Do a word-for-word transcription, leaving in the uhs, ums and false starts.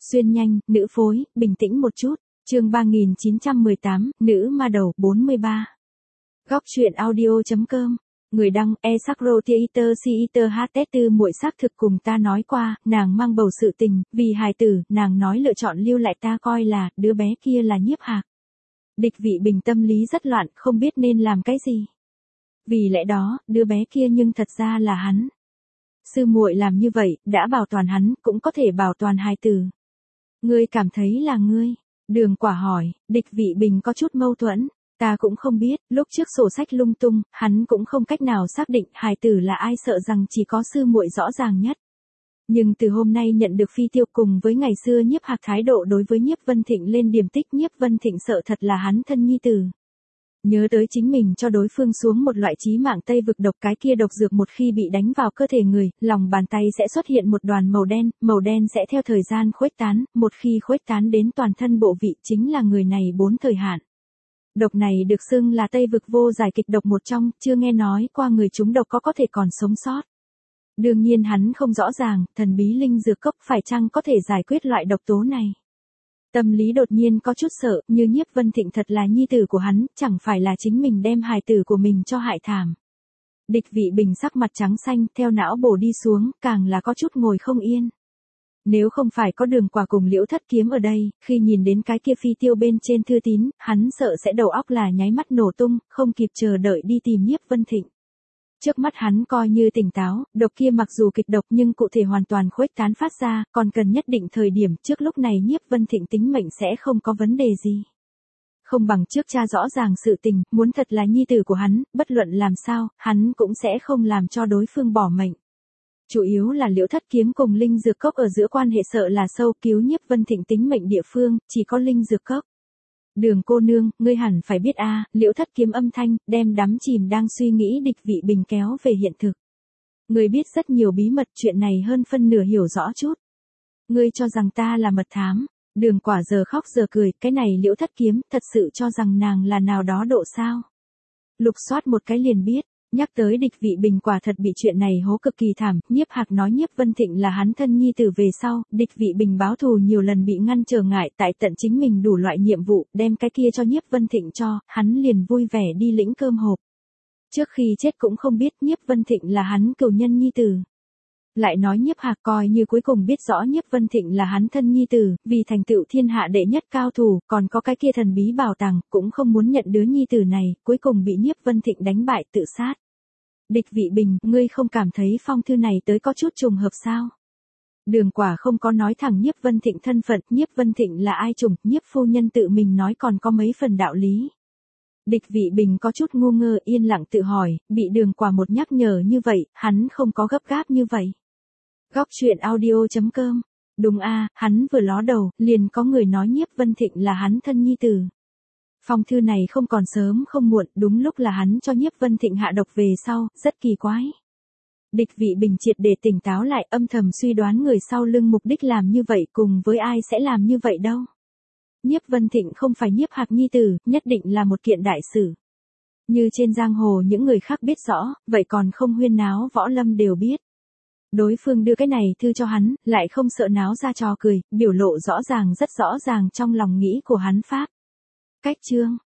Xuyên nhanh, nữ phối, bình tĩnh một chút. Chương ba nghìn chín trăm mười tám, nữ ma đầu, bốn mươi ba. Góc truyện audio.com. Người đăng, e sakro theater theater ht tư muội xác thực cùng ta nói qua, nàng mang bầu sự tình, vì hài tử, nàng nói lựa chọn lưu lại ta coi là, đứa bé kia là Nhiếp Hạc. Địch Vị Bình tâm lý rất loạn, không biết nên làm cái gì. Vì lẽ đó, đứa bé kia nhưng thật ra là hắn. Sư muội làm như vậy, đã bảo toàn hắn, cũng có thể bảo toàn hài tử. Ngươi cảm thấy là ngươi? Đường Quả hỏi. Địch Vị Bình có chút mâu thuẫn. Ta cũng không biết, lúc trước sổ sách lung tung, hắn cũng không cách nào xác định hài tử là ai, sợ rằng chỉ có sư muội rõ ràng nhất. Nhưng từ hôm nay nhận được phi tiêu cùng với ngày xưa Nhiếp Hạc thái độ đối với Nhiếp Vân Thịnh lên điểm tích, Nhiếp Vân Thịnh sợ thật là hắn thân nhi tử. Nhớ tới chính mình cho đối phương xuống một loại chí mạng Tây vực độc, cái kia độc dược một khi bị đánh vào cơ thể người, lòng bàn tay sẽ xuất hiện một đoàn màu đen, màu đen sẽ theo thời gian khuếch tán, một khi khuếch tán đến toàn thân bộ vị chính là người này bốn thời hạn. Độc này được xưng là Tây vực vô giải kịch độc một trong, chưa nghe nói qua người trúng độc có có thể còn sống sót. Đương nhiên hắn không rõ ràng, thần bí linh dược cốc phải chăng có thể giải quyết loại độc tố này. Tâm lý đột nhiên có chút sợ, như Nhiếp Vân Thịnh thật là nhi tử của hắn, chẳng phải là chính mình đem hài tử của mình cho hại thảm. Địch Vị Bình sắc mặt trắng xanh, theo não bổ đi xuống, càng là có chút ngồi không yên. Nếu không phải có Đường Quả cùng Liễu Thất Kiếm ở đây, khi nhìn đến cái kia phi tiêu bên trên thư tín, hắn sợ sẽ đầu óc là nháy mắt nổ tung, không kịp chờ đợi đi tìm Nhiếp Vân Thịnh. Trước mắt hắn coi như tỉnh táo, độc kia mặc dù kịch độc nhưng cụ thể hoàn toàn khuếch tán phát ra, còn cần nhất định thời điểm, trước lúc này Nhiếp Vân Thịnh tính mệnh sẽ không có vấn đề gì. Không bằng trước tra rõ ràng sự tình, muốn thật là nhi tử của hắn, bất luận làm sao, hắn cũng sẽ không làm cho đối phương bỏ mệnh. Chủ yếu là Liễu Thất Kiếm cùng linh dược cốc ở giữa quan hệ sợ là sâu, cứu Nhiếp Vân Thịnh tính mệnh địa phương, chỉ có linh dược cốc. Đường cô nương, ngươi hẳn phải biết a, à, Liễu Thất Kiếm âm thanh, đem đắm chìm đang suy nghĩ Địch Vị Bình kéo về hiện thực. Ngươi biết rất nhiều bí mật, chuyện này hơn phân nửa hiểu rõ chút. Ngươi cho rằng ta là mật thám. Đường Quả giờ khóc giờ cười, cái này Liễu Thất Kiếm, thật sự cho rằng nàng là nào đó độ sao. Lục soát một cái liền biết. Nhắc tới Địch Vị Bình quả thật bị chuyện này hố cực kỳ thảm, Nhiếp Hạc nói Nhiếp Vân Thịnh là hắn thân nhi tử về sau, Địch Vị Bình báo thù nhiều lần bị ngăn trở ngại, tại tận chính mình đủ loại nhiệm vụ, đem cái kia cho Nhiếp Vân Thịnh cho, hắn liền vui vẻ đi lĩnh cơm hộp. Trước khi chết cũng không biết Nhiếp Vân Thịnh là hắn cừu nhân nhi tử. Lại nói Nhiếp Hạc coi như cuối cùng biết rõ Nhiếp Vân Thịnh là hắn thân nhi tử, vì thành tựu thiên hạ đệ nhất cao thủ, còn có cái kia thần bí bảo tàng, cũng không muốn nhận đứa nhi tử này, cuối cùng bị Nhiếp Vân Thịnh đánh bại tự sát. Địch Vị Bình, ngươi không cảm thấy phong thư này tới có chút trùng hợp sao? Đường Quả không có nói thẳng Nhiếp Vân Thịnh thân phận, Nhiếp Vân Thịnh là ai trùng, Nhiếp phu nhân tự mình nói còn có mấy phần đạo lý. Địch Vị Bình có chút ngu ngơ, yên lặng tự hỏi, bị Đường Quả một nhắc nhở như vậy, hắn không có gấp gáp như vậy. Góc truyện audio.com. Đúng a, hắn vừa ló đầu, liền có người nói Nhiếp Vân Thịnh là hắn thân nhi tử. Phong thư này không còn sớm không muộn, đúng lúc là hắn cho Nhiếp Vân Thịnh hạ độc về sau, rất kỳ quái. Địch Vị Bình triệt để tỉnh táo lại, âm thầm suy đoán người sau lưng mục đích làm như vậy cùng với ai sẽ làm như vậy đâu. Nhiếp Vân Thịnh không phải Nhiếp Hạc nhi tử, nhất định là một kiện đại sự. Như trên giang hồ những người khác biết rõ, vậy còn không huyên náo võ lâm đều biết. Đối phương đưa cái này thư cho hắn, lại không sợ náo ra trò cười, biểu lộ rõ ràng rất rõ ràng trong lòng nghĩ của hắn pháp. Cách chương.